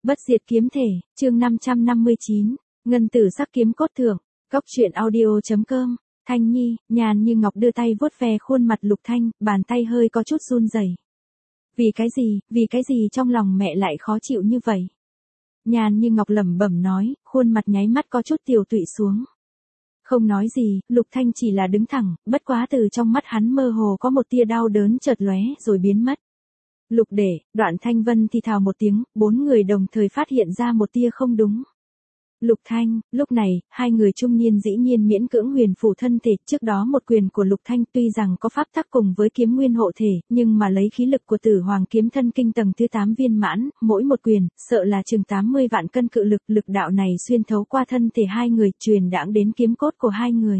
Bất diệt kiếm thể, chương 559, ngân tử sắc kiếm cốt thượng, Cóc truyện audio.com, Thanh Nhi, nhàn như ngọc đưa tay vuốt ve khuôn mặt Lục Thanh, bàn tay hơi có chút run rẩy. Vì cái gì trong lòng mẹ lại khó chịu như vậy? Nhàn như ngọc lẩm bẩm nói, khuôn mặt nháy mắt có chút tiều tụy xuống. Không nói gì, Lục Thanh chỉ là đứng thẳng, bất quá từ trong mắt hắn mơ hồ có một tia đau đớn chợt lóe rồi biến mất. Lục đệ, Đoạn Thanh Vân thì thào một tiếng, bốn người đồng thời phát hiện ra một tia không đúng. Lục Thanh, lúc này, hai người trung niên dĩ nhiên miễn cưỡng huyền phủ thân thể, trước đó một quyền của Lục Thanh tuy rằng có pháp tắc cùng với kiếm nguyên hộ thể, nhưng mà lấy khí lực của Tử Hoàng kiếm thân kinh tầng thứ 8 viên mãn, mỗi một quyền, sợ là chừng 80 vạn cân cự lực, lực đạo này xuyên thấu qua thân thể hai người, truyền đãng đến kiếm cốt của hai người.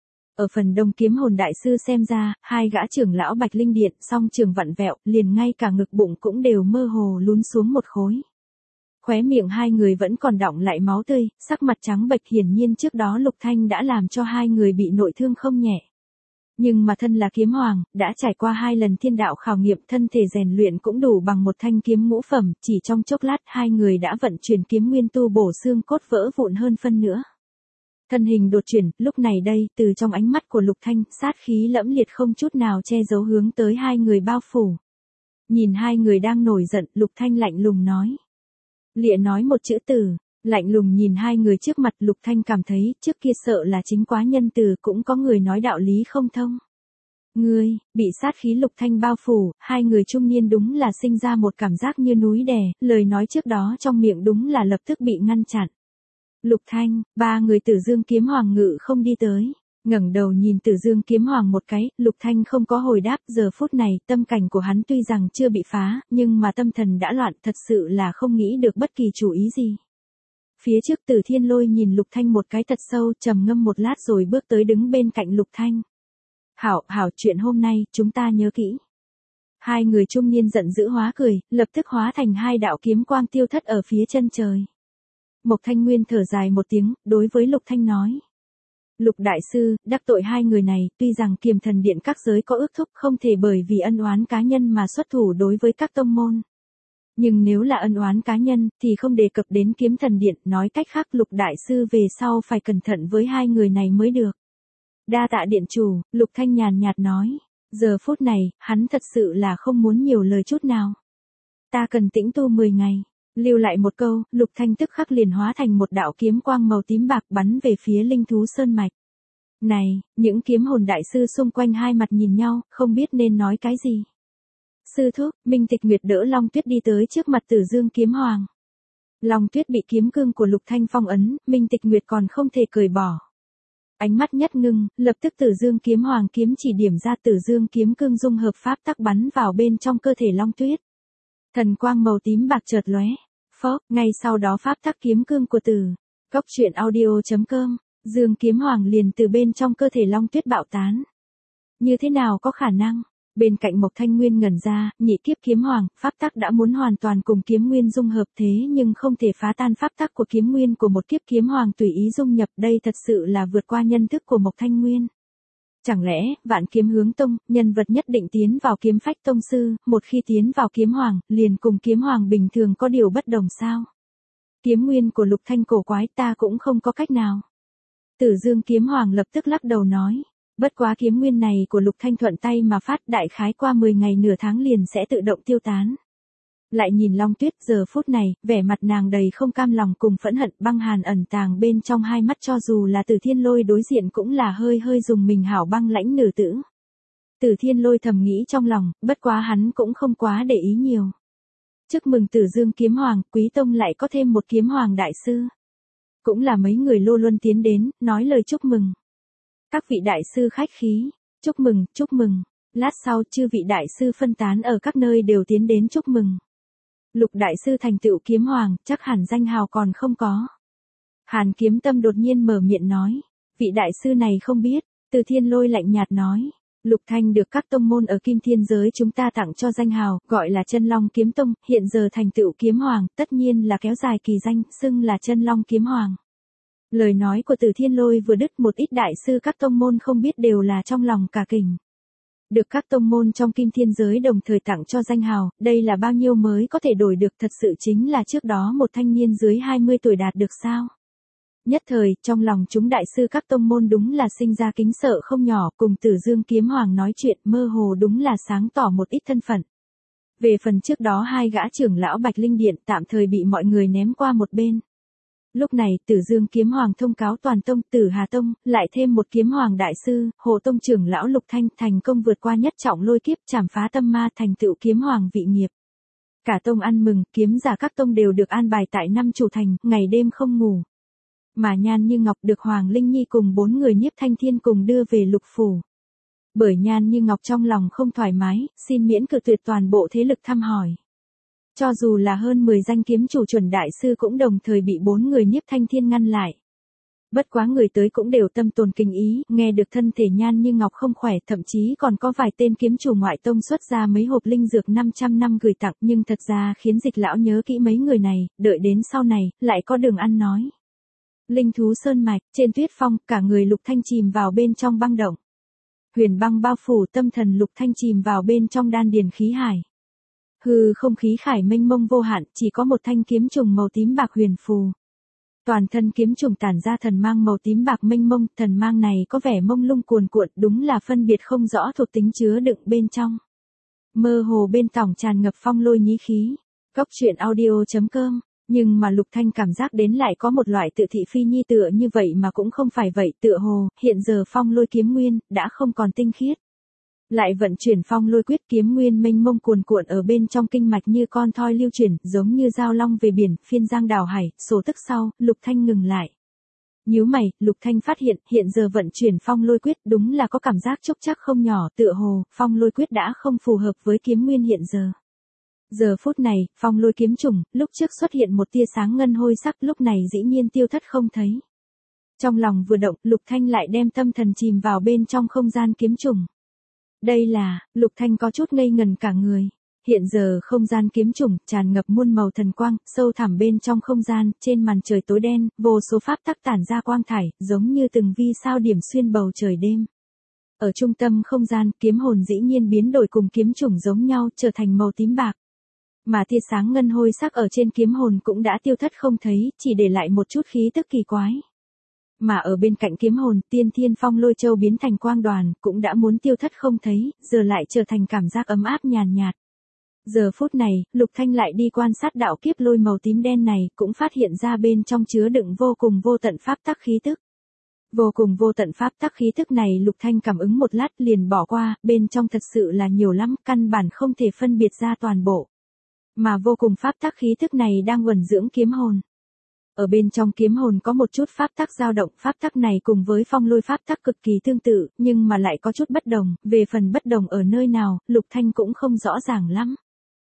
Ở phần đông kiếm hồn đại sư xem ra, hai gã trưởng lão Bạch Linh Điện, song trường vặn vẹo, liền ngay cả ngực bụng cũng đều mơ hồ lún xuống một khối. Khóe miệng hai người vẫn còn đọng lại máu tươi, sắc mặt trắng bệch, hiển nhiên trước đó Lục Thanh đã làm cho hai người bị nội thương không nhẹ. Nhưng mà thân là kiếm hoàng, đã trải qua 2 lần thiên đạo khảo nghiệm, thân thể rèn luyện cũng đủ bằng một thanh kiếm ngũ phẩm, chỉ trong chốc lát hai người đã vận chuyển kiếm nguyên tu bổ xương cốt vỡ vụn hơn phân nữa. Thân hình đột chuyển, lúc này đây, từ trong ánh mắt của Lục Thanh, sát khí lẫm liệt không chút nào che giấu hướng tới hai người bao phủ. Nhìn hai người đang nổi giận, Lục Thanh lạnh lùng nói. Lịa nói một chữ từ, lạnh lùng nhìn hai người trước mặt, Lục Thanh cảm thấy, trước kia sợ là chính quá nhân từ, cũng có người nói đạo lý không thông. Ngươi, bị sát khí Lục Thanh bao phủ, hai người trung niên đúng là sinh ra một cảm giác như núi đè, lời nói trước đó trong miệng đúng là lập tức bị ngăn chặn. Lục Thanh, ba người Tử Dương kiếm hoàng ngự không đi tới. Ngẩng đầu nhìn Tử Dương kiếm hoàng một cái, Lục Thanh không có hồi đáp, giờ phút này, tâm cảnh của hắn tuy rằng chưa bị phá, nhưng mà tâm thần đã loạn, thật sự là không nghĩ được bất kỳ chủ ý gì. Phía trước Tử Thiên Lôi nhìn Lục Thanh một cái thật sâu, trầm ngâm một lát rồi bước tới đứng bên cạnh Lục Thanh. Hảo, chuyện hôm nay, chúng ta nhớ kỹ. Hai người trung niên giận dữ hóa cười, lập tức hóa thành hai đạo kiếm quang tiêu thất ở phía chân trời. Mộc Thanh Nguyên thở dài một tiếng, đối với Lục Thanh nói. Lục đại sư, đắc tội hai người này, tuy rằng Kiềm Thần Điện các giới có ước thúc không thể bởi vì ân oán cá nhân mà xuất thủ đối với các tông môn. Nhưng nếu là ân oán cá nhân, thì không đề cập đến Kiếm Thần Điện, nói cách khác Lục đại sư về sau phải cẩn thận với hai người này mới được. Đa tạ điện chủ, Lục Thanh nhàn nhạt nói, giờ phút này, hắn thật sự là không muốn nhiều lời chút nào. Ta cần tĩnh tu 10 ngày. Lưu lại một câu, Lục Thanh tức khắc liền hóa thành một đạo kiếm quang màu tím bạc bắn về phía linh thú sơn mạch. Này, những kiếm hồn đại sư xung quanh hai mặt nhìn nhau, không biết nên nói cái gì. Sư thúc, Minh Tịch Nguyệt đỡ Long Tuyết đi tới trước mặt Tử Dương kiếm hoàng. Long Tuyết bị kiếm cương của Lục Thanh phong ấn, Minh Tịch Nguyệt còn không thể cởi bỏ. Ánh mắt nhất ngưng, lập tức Tử Dương kiếm hoàng kiếm chỉ điểm ra Tử Dương kiếm cương dung hợp pháp tắc bắn vào bên trong cơ thể Long Tuyết. Thần quang màu tím bạc chợt lóe. Phốc, ngay sau đó pháp tắc kiếm cương của Cóc truyện audio.com, Dương kiếm hoàng liền từ bên trong cơ thể Long Tuyết bạo tán. Như thế nào có khả năng? Bên cạnh Mộc Thanh Nguyên ngẩn ra, nhị kiếp kiếm hoàng, pháp tắc đã muốn hoàn toàn cùng kiếm nguyên dung hợp thế nhưng không thể phá tan pháp tắc của kiếm nguyên của một kiếp kiếm hoàng tùy ý dung nhập, đây thật sự là vượt qua nhân thức của Mộc Thanh Nguyên. Chẳng lẽ, Vạn Kiếm Hướng Tông, nhân vật nhất định tiến vào Kiếm Phách Tông sư, một khi tiến vào kiếm hoàng, liền cùng kiếm hoàng bình thường có điều bất đồng sao? Kiếm nguyên của Lục Thanh cổ quái, ta cũng không có cách nào. Tử Dương kiếm hoàng lập tức lắc đầu nói, bất quá kiếm nguyên này của Lục Thanh thuận tay mà phát, đại khái qua 10 ngày nửa tháng liền sẽ tự động tiêu tán. Lại nhìn Long Tuyết, giờ phút này, vẻ mặt nàng đầy không cam lòng cùng phẫn hận, băng hàn ẩn tàng bên trong hai mắt, cho dù là Tử Thiên Lôi đối diện cũng là hơi dùng mình, hảo băng lãnh nữ tử. Tử Thiên Lôi thầm nghĩ trong lòng, bất quá hắn cũng không quá để ý nhiều. Chúc mừng Tử Dương kiếm hoàng, Quý tông lại có thêm một kiếm hoàng đại sư. Cũng là mấy người Lô Luân tiến đến, nói lời chúc mừng. Các vị đại sư khách khí, chúc mừng. Lát sau chư vị đại sư phân tán ở các nơi đều tiến đến chúc mừng. Lục đại sư thành tựu kiếm hoàng, chắc hẳn danh hào còn không có. Hàn Kiếm Tâm đột nhiên mở miệng nói, vị đại sư này không biết. Từ Thiên Lôi lạnh nhạt nói, Lục Thanh được các tông môn ở Kim Thiên giới chúng ta tặng cho danh hào, gọi là Chân Long Kiếm Tông, hiện giờ thành tựu kiếm hoàng, tất nhiên là kéo dài kỳ danh, xưng là Chân Long Kiếm Hoàng. Lời nói của Từ Thiên Lôi vừa đứt, một ít đại sư các tông môn không biết đều là trong lòng cả kinh. Được các tông môn trong Kim Thiên giới đồng thời tặng cho danh hào, đây là bao nhiêu mới có thể đổi được, thật sự chính là trước đó một thanh niên dưới 20 tuổi đạt được sao? Nhất thời, trong lòng chúng đại sư các tông môn đúng là sinh ra kính sợ không nhỏ, cùng Tử Dương Kiếm Hoàng nói chuyện mơ hồ đúng là sáng tỏ một ít thân phận. Về phần trước đó hai gã trưởng lão Bạch Linh Điện tạm thời bị mọi người ném qua một bên. Lúc này Tử Dương Kiếm Hoàng thông cáo toàn tông, Tử Hà Tông, lại thêm một kiếm hoàng đại sư, Hồ Tông trưởng lão Lục Thanh thành công vượt qua nhất trọng lôi kiếp, trảm phá tâm ma, thành tựu kiếm hoàng vị nghiệp. Cả tông ăn mừng, kiếm giả các tông đều được an bài tại năm chủ thành, ngày đêm không ngủ. Mà Nhan Như Ngọc được Hoàng Linh Nhi cùng 4 người Nhiếp Thanh Thiên cùng đưa về Lục phủ. Bởi Nhan Như Ngọc trong lòng không thoải mái, xin miễn cự tuyệt toàn bộ thế lực thăm hỏi. Cho dù là hơn 10 danh kiếm chủ chuẩn đại sư cũng đồng thời bị 4 người Nhiếp Thanh Thiên ngăn lại. Bất quá người tới cũng đều tâm tồn kinh ý, nghe được thân thể Nhan Như Ngọc không khỏe, thậm chí còn có vài tên kiếm chủ ngoại tông xuất ra mấy hộp linh dược 500 năm gửi tặng, nhưng thật ra khiến Dịch lão nhớ kỹ mấy người này, đợi đến sau này, lại có đường ăn nói. Linh thú sơn mạch, trên tuyết phong, cả người Lục Thanh chìm vào bên trong băng động. Huyền băng bao phủ, tâm thần Lục Thanh chìm vào bên trong đan điền khí hải. Hư không khí khải mênh mông vô hạn, chỉ có một thanh kiếm trùng màu tím bạc huyền phù. Toàn thân kiếm trùng tản ra thần mang màu tím bạc mênh mông, thần mang này có vẻ mông lung cuồn cuộn, đúng là phân biệt không rõ thuộc tính chứa đựng bên trong. Mơ hồ bên tỏng tràn ngập phong lôi nhí khí. Cốc truyện audio.com. Nhưng mà Lục Thanh cảm giác đến lại có một loại tự thị phi nhi tựa như vậy mà cũng không phải vậy, tựa hồ, hiện giờ phong lôi kiếm nguyên, đã không còn tinh khiết. Lại vận chuyển phong lôi quyết, kiếm nguyên mênh mông cuồn cuộn ở bên trong kinh mạch như con thoi lưu chuyển, giống như giao long về biển, phiên giang đảo hải, số tức sau, Lục Thanh ngừng lại. Nhíu mày, Lục Thanh phát hiện giờ vận chuyển phong lôi quyết đúng là có cảm giác chốc chắc không nhỏ, tựa hồ, phong lôi quyết đã không phù hợp với kiếm nguyên hiện giờ. Giờ phút này, phong lôi kiếm trùng, lúc trước xuất hiện một tia sáng ngân hôi sắc, lúc này dĩ nhiên tiêu thất không thấy. Trong lòng vừa động, Lục Thanh lại đem tâm thần chìm vào bên trong không gian kiếm trùng. Đây là, Lục Thanh có chút ngây ngần cả người. Hiện giờ không gian kiếm trùng, tràn ngập muôn màu thần quang, sâu thẳm bên trong không gian, trên màn trời tối đen, vô số pháp tắc tản ra quang thải, giống như từng vì sao điểm xuyên bầu trời đêm. Ở trung tâm không gian, kiếm hồn dĩ nhiên biến đổi cùng kiếm trùng giống nhau, trở thành màu tím bạc. Mà tia sáng ngân hôi sắc ở trên kiếm hồn cũng đã tiêu thất không thấy, chỉ để lại một chút khí tức kỳ quái. Mà ở bên cạnh kiếm hồn, Tiên Thiên Phong Lôi Châu biến thành quang đoàn, cũng đã muốn tiêu thất không thấy, giờ lại trở thành cảm giác ấm áp nhàn nhạt. Giờ phút này, Lục Thanh lại đi quan sát đạo kiếp lôi màu tím đen này, cũng phát hiện ra bên trong chứa đựng vô cùng vô tận pháp tắc khí tức. Vô cùng vô tận pháp tắc khí tức này Lục Thanh cảm ứng một lát liền bỏ qua, bên trong thật sự là nhiều lắm, căn bản không thể phân biệt ra toàn bộ. Mà vô cùng pháp tắc khí tức này đang uẩn dưỡng kiếm hồn. Ở bên trong kiếm hồn có một chút pháp tắc dao động, pháp tắc này cùng với phong lôi pháp tắc cực kỳ tương tự, nhưng mà lại có chút bất đồng, về phần bất đồng ở nơi nào, Lục Thanh cũng không rõ ràng lắm.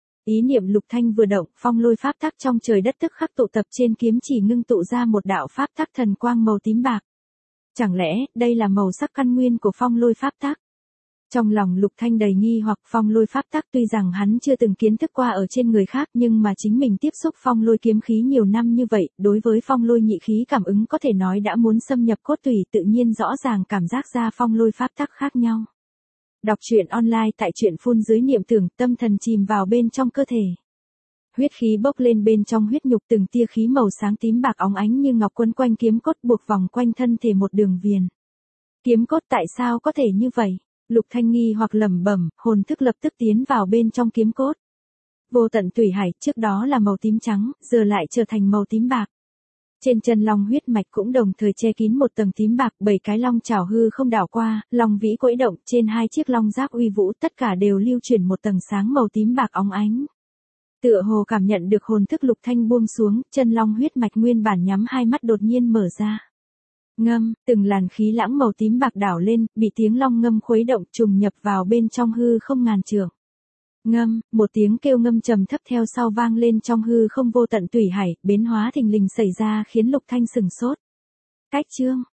Ý niệm Lục Thanh vừa động, phong lôi pháp tắc trong trời đất tức khắc tụ tập trên kiếm chỉ ngưng tụ ra một đạo pháp tắc thần quang màu tím bạc. Chẳng lẽ, đây là màu sắc căn nguyên của phong lôi pháp tắc? Trong lòng Lục Thanh đầy nghi hoặc, phong lôi pháp tắc tuy rằng hắn chưa từng kiến thức qua ở trên người khác, nhưng mà chính mình tiếp xúc phong lôi kiếm khí nhiều năm như vậy, đối với phong lôi nhị khí cảm ứng có thể nói đã muốn xâm nhập cốt tủy, tự nhiên rõ ràng cảm giác ra phong lôi pháp tắc khác nhau. Đọc truyện online tại truyện phun dưới niệm tưởng, tâm thần chìm vào bên trong cơ thể. Huyết khí bốc lên bên trong huyết nhục, từng tia khí màu sáng tím bạc óng ánh như ngọc quấn quanh kiếm cốt, buộc vòng quanh thân thể một đường viền. Kiếm cốt tại sao có thể như vậy? Lục Thanh nghi hoặc lẩm bẩm, hồn thức lập tức tiến vào bên trong kiếm cốt. Vô tận thủy hải, trước đó là màu tím trắng, giờ lại trở thành màu tím bạc. Trên chân long huyết mạch cũng đồng thời che kín một tầng tím bạc, 7 cái long chảo hư không đảo qua, long vĩ quẫy động, trên 2 chiếc long giáp uy vũ, tất cả đều lưu chuyển một tầng sáng màu tím bạc óng ánh. Tựa hồ cảm nhận được hồn thức Lục Thanh buông xuống, chân long huyết mạch nguyên bản nhắm hai mắt đột nhiên mở ra. Ngâm, từng làn khí lãng màu tím bạc đảo lên, bị tiếng long ngâm khuấy động trùng nhập vào bên trong hư không ngàn trượng. Ngâm, một tiếng kêu ngâm trầm thấp theo sau vang lên trong hư không vô tận thủy hải, biến hóa thình lình xảy ra khiến Lục Thanh sừng sốt. Cách chương,